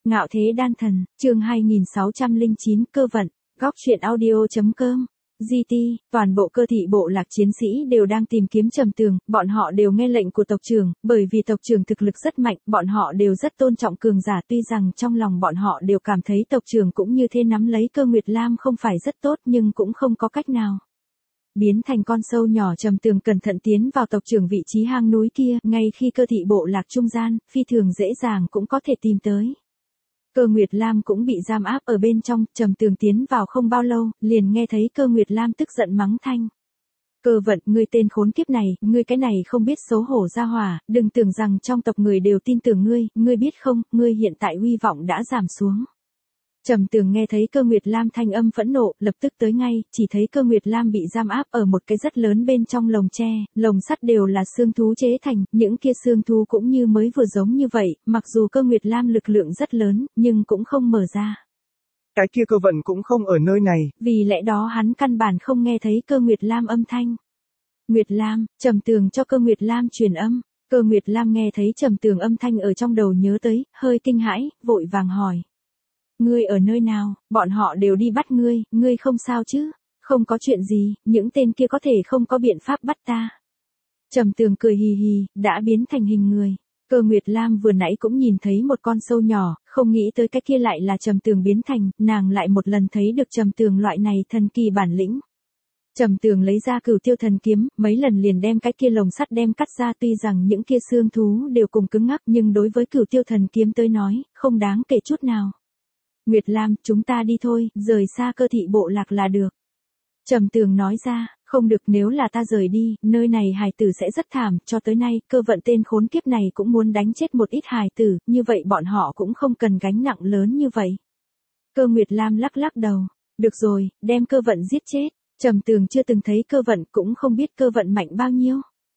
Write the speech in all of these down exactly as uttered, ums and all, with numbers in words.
Ngạo thế đan thần, chương hai nghìn sáu trăm lẻ chín, cơ vận, góc truyện audio chấm com. giê tê, toàn bộ cơ thị bộ lạc chiến sĩ đều đang tìm kiếm Trầm Tường, bọn họ đều nghe lệnh của tộc trưởng, bởi vì tộc trưởng thực lực rất mạnh, bọn họ đều rất tôn trọng cường giả, tuy rằng trong lòng bọn họ đều cảm thấy tộc trưởng cũng như thế nắm lấy Cơ Nguyệt Lam không phải rất tốt nhưng cũng không có cách nào. Biến thành con sâu nhỏ, Trầm Tường cẩn thận tiến vào tộc trưởng vị trí hang núi kia, ngay khi cơ thị bộ lạc trung gian, phi thường dễ dàng cũng có thể tìm tới. Cơ Nguyệt Lam cũng bị giam áp ở bên trong, Trầm Tường tiến vào không bao lâu, liền nghe thấy Cơ Nguyệt Lam tức giận mắng thanh. Cơ vận, ngươi tên khốn kiếp này, ngươi cái này không biết xấu hổ ra hỏa, đừng tưởng rằng trong tộc người đều tin tưởng ngươi, ngươi biết không, ngươi hiện tại uy vọng đã giảm xuống. Trầm Tường nghe thấy Cơ Nguyệt Lam thanh âm phẫn nộ, lập tức tới ngay, chỉ thấy Cơ Nguyệt Lam bị giam áp ở một cái rất lớn bên trong lồng tre, lồng sắt đều là xương thú chế thành, những kia xương thú cũng như mới vừa giống như vậy, mặc dù Cơ Nguyệt Lam lực lượng rất lớn, nhưng cũng không mở ra. Cái kia Cơ vận cũng không ở nơi này. Vì lẽ đó hắn căn bản không nghe thấy Cơ Nguyệt Lam âm thanh. Nguyệt Lam, Trầm Tường cho Cơ Nguyệt Lam truyền âm. Cơ Nguyệt Lam nghe thấy Trầm Tường âm thanh ở trong đầu nhớ tới, hơi kinh hãi, vội vàng hỏi. Ngươi ở nơi nào, bọn họ đều đi bắt ngươi, ngươi không sao chứ, không có chuyện gì, những tên kia có thể không có biện pháp bắt ta. Trầm Tường cười hì hì, đã biến thành hình người. Cơ Nguyệt Lam vừa nãy cũng nhìn thấy một con sâu nhỏ, không nghĩ tới cái kia lại là Trầm Tường biến thành, nàng lại một lần thấy được Trầm Tường loại này thần kỳ bản lĩnh. Trầm Tường lấy ra Cửu Tiêu Thần Kiếm, mấy lần liền đem cái kia lồng sắt đem cắt ra, tuy rằng những kia xương thú đều cùng cứng ngắc nhưng đối với Cửu Tiêu Thần Kiếm tới nói, không đáng kể chút nào. Nguyệt Lam, chúng ta đi thôi, rời xa cơ thị bộ lạc là được. Trầm Tường nói ra, không được, nếu là ta rời đi, nơi này hài tử sẽ rất thảm, cho tới nay, Cơ vận tên khốn kiếp này cũng muốn đánh chết một ít hài tử, như vậy bọn họ cũng không cần gánh nặng lớn như vậy. Cơ Nguyệt Lam lắc lắc đầu, được rồi, đem Cơ vận giết chết. Trầm Tường chưa từng thấy Cơ vận, cũng không biết Cơ vận mạnh bao nhiêu.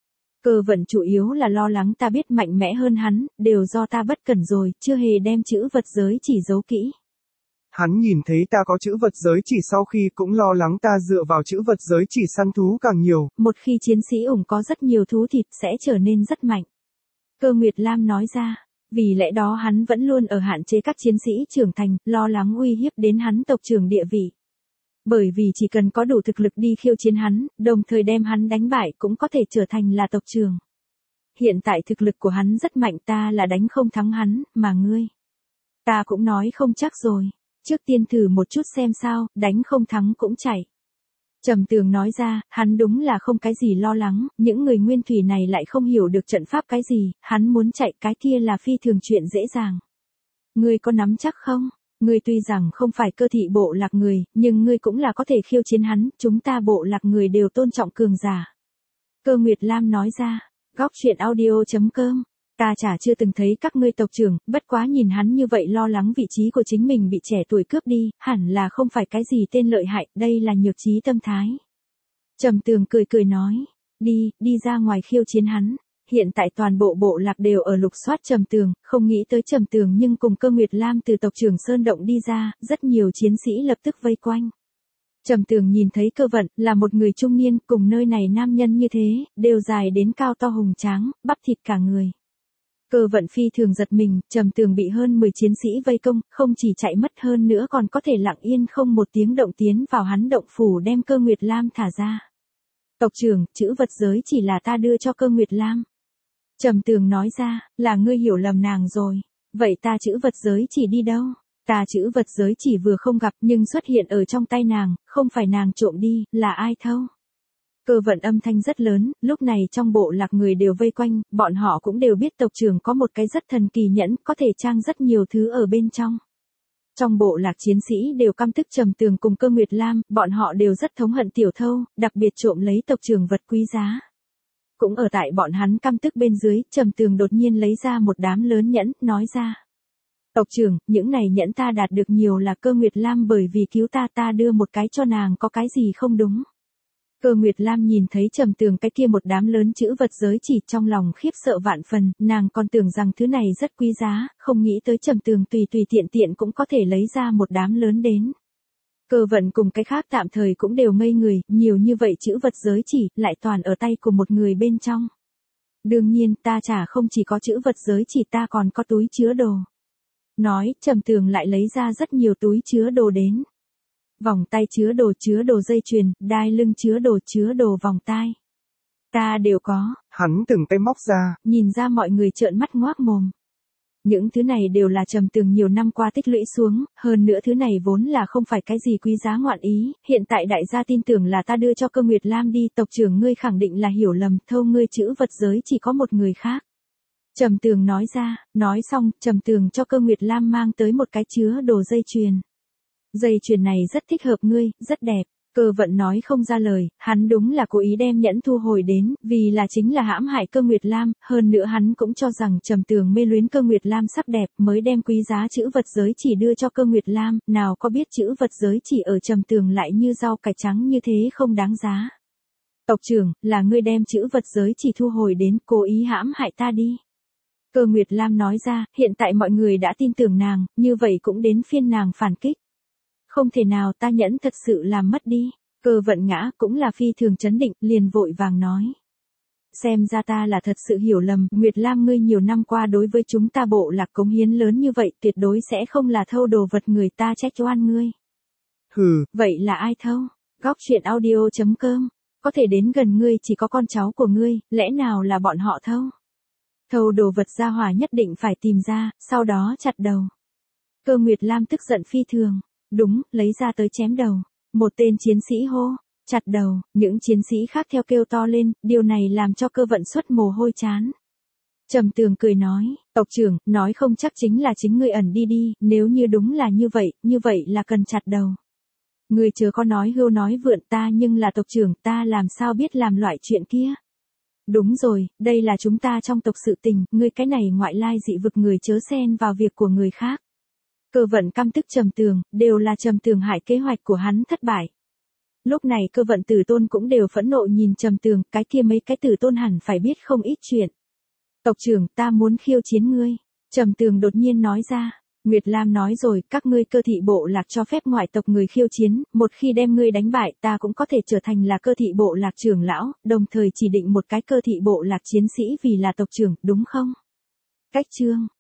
Cơ vận chủ yếu là lo lắng ta biết mạnh mẽ hơn hắn, đều do ta bất cẩn rồi, chưa hề đem chữ vật giới chỉ giấu kỹ. Hắn nhìn thấy ta có chữ vật giới chỉ sau khi cũng lo lắng ta dựa vào chữ vật giới chỉ săn thú càng nhiều. Một khi chiến sĩ ủng có rất nhiều thú thịt sẽ trở nên rất mạnh. Cơ Nguyệt Lam nói ra, vì lẽ đó hắn vẫn luôn ở hạn chế các chiến sĩ trưởng thành, lo lắng uy hiếp đến hắn tộc trưởng địa vị. Bởi vì chỉ cần có đủ thực lực đi khiêu chiến hắn, đồng thời đem hắn đánh bại cũng có thể trở thành là tộc trưởng. Hiện tại thực lực của hắn rất mạnh, ta là đánh không thắng hắn, mà ngươi. Ta cũng nói không chắc rồi. Trước tiên thử một chút xem sao, đánh không thắng cũng chạy. Trầm Tường nói ra, hắn đúng là không cái gì lo lắng, những người nguyên thủy này lại không hiểu được trận pháp cái gì, hắn muốn chạy cái kia là phi thường chuyện dễ dàng. Ngươi có nắm chắc không? Ngươi tuy rằng không phải cơ thị bộ lạc người, nhưng ngươi cũng là có thể khiêu chiến hắn, chúng ta bộ lạc người đều tôn trọng cường giả. Cơ Nguyệt Lam nói ra, góc truyện audio chấm com. Ta chả chưa từng thấy các ngươi tộc trưởng, bất quá nhìn hắn như vậy lo lắng vị trí của chính mình bị trẻ tuổi cướp đi, hẳn là không phải cái gì tên lợi hại, đây là nhược trí tâm thái. Trầm Tường cười cười nói, đi, đi ra ngoài khiêu chiến hắn. Hiện tại toàn bộ bộ lạc đều ở lục soát Trầm Tường, không nghĩ tới Trầm Tường nhưng cùng Cơ Nguyệt Lam từ tộc trưởng Sơn Động đi ra, rất nhiều chiến sĩ lập tức vây quanh. Trầm Tường nhìn thấy Cơ vận, là một người trung niên, cùng nơi này nam nhân như thế, đều dài đến cao to hùng tráng, bắp thịt cả người. Cơ vận phi thường giật mình, Trầm Tường bị hơn mười chiến sĩ vây công, không chỉ chạy mất hơn nữa còn có thể lặng yên không một tiếng động tiến vào hắn động phủ đem Cơ Nguyệt Lam thả ra. Tộc trưởng, chữ vật giới chỉ là ta đưa cho Cơ Nguyệt Lam. Trầm Tường nói ra, là ngươi hiểu lầm nàng rồi. Vậy ta chữ vật giới chỉ đi đâu? Ta chữ vật giới chỉ vừa không gặp nhưng xuất hiện ở trong tay nàng, không phải nàng trộm đi, là ai thâu? Cơ vận âm thanh rất lớn, lúc này trong bộ lạc người đều vây quanh, bọn họ cũng đều biết tộc trưởng có một cái rất thần kỳ nhẫn, có thể trang rất nhiều thứ ở bên trong. Trong bộ lạc chiến sĩ đều căm tức Trầm Tường cùng Cơ Nguyệt Lam, bọn họ đều rất thống hận tiểu thâu, đặc biệt trộm lấy tộc trưởng vật quý giá. Cũng ở tại bọn hắn căm tức bên dưới, Trầm Tường đột nhiên lấy ra một đám lớn nhẫn, nói ra. Tộc trưởng, những này nhẫn ta đạt được nhiều là Cơ Nguyệt Lam bởi vì cứu ta, ta đưa một cái cho nàng, có cái gì không đúng. Cơ Nguyệt Lam nhìn thấy Trầm Tường cái kia một đám lớn chữ vật giới chỉ, trong lòng khiếp sợ vạn phần, nàng còn tưởng rằng thứ này rất quý giá, không nghĩ tới Trầm Tường tùy tùy tiện tiện cũng có thể lấy ra một đám lớn đến. Cơ vận cùng cái khác tạm thời cũng đều ngây người, nhiều như vậy chữ vật giới chỉ, lại toàn ở tay của một người bên trong. Đương nhiên ta chả không chỉ có chữ vật giới chỉ, ta còn có túi chứa đồ. Nói, Trầm Tường lại lấy ra rất nhiều túi chứa đồ đến. Vòng tay chứa đồ, chứa đồ dây chuyền, đai lưng chứa đồ, chứa đồ vòng tai. Ta đều có. Hắn từng tay móc ra. Nhìn ra mọi người trợn mắt ngoác mồm. Những thứ này đều là Trầm Tường nhiều năm qua tích lũy xuống, hơn nữa thứ này vốn là không phải cái gì quý giá ngoạn ý, hiện tại đại gia tin tưởng là ta đưa cho Cơ Nguyệt Lam đi, tộc trưởng ngươi khẳng định là hiểu lầm, thâu ngươi chữ vật giới chỉ có một người khác. Trầm Tường nói ra, nói xong, Trầm Tường cho Cơ Nguyệt Lam mang tới một cái chứa đồ dây chuyền. Dây chuyền này rất thích hợp ngươi, rất đẹp. Cơ Vận nói không ra lời, hắn đúng là cố ý đem nhẫn thu hồi đến, vì là chính là hãm hại Cơ Nguyệt Lam, hơn nữa hắn cũng cho rằng Trầm Tường mê luyến Cơ Nguyệt Lam sắc đẹp, mới đem quý giá chữ vật giới chỉ đưa cho Cơ Nguyệt Lam, nào có biết chữ vật giới chỉ ở Trầm Tường lại như rau cải trắng như thế không đáng giá. Tộc trưởng, là ngươi đem chữ vật giới chỉ thu hồi đến, cố ý hãm hại ta đi. Cơ Nguyệt Lam nói ra, hiện tại mọi người đã tin tưởng nàng, như vậy cũng đến phiên nàng phản kích. Không thể nào ta nhẫn thật sự làm mất đi. Cơ Vận ngã cũng là phi thường chấn định, liền vội vàng nói. Xem ra ta là thật sự hiểu lầm, Nguyệt Lam ngươi nhiều năm qua đối với chúng ta bộ lạc cống hiến lớn như vậy, tuyệt đối sẽ không là thâu đồ vật người ta trách oan ngươi. Hừ. Vậy là ai thâu? Góc truyện audio chấm com. Có thể đến gần ngươi chỉ có con cháu của ngươi, lẽ nào là bọn họ thâu? Thâu đồ vật gia hỏa nhất định phải tìm ra, sau đó chặt đầu. Cơ Nguyệt Lam tức giận phi thường. Đúng, lấy ra tới chém đầu. Một tên chiến sĩ hô, chặt đầu, những chiến sĩ khác theo kêu to lên, điều này làm cho Cơ Vận xuất mồ hôi chán. Trầm Tường cười nói, tộc trưởng, nói không chắc chính là chính ngươi ẩn đi đi, nếu như đúng là như vậy, như vậy là cần chặt đầu. Ngươi chớ có nói hưu nói vượn ta nhưng là tộc trưởng, ta làm sao biết làm loại chuyện kia. Đúng rồi, đây là chúng ta trong tộc sự tình, ngươi cái này ngoại lai dị vực người chớ xen vào việc của người khác. Cơ Vận căm tức Trầm Tường, đều là Trầm Tường hại kế hoạch của hắn thất bại. Lúc này Cơ Vận tử tôn cũng đều phẫn nộ nhìn Trầm Tường, cái kia mấy cái tử tôn hẳn phải biết không ít chuyện. Tộc trưởng, ta muốn khiêu chiến ngươi. Trầm Tường đột nhiên nói ra. Nguyệt Lam nói rồi, các ngươi Cơ thị bộ lạc cho phép ngoại tộc người khiêu chiến, một khi đem ngươi đánh bại ta cũng có thể trở thành là Cơ thị bộ lạc trưởng lão, đồng thời chỉ định một cái Cơ thị bộ lạc chiến sĩ vì là tộc trưởng, đúng không? Cách chương.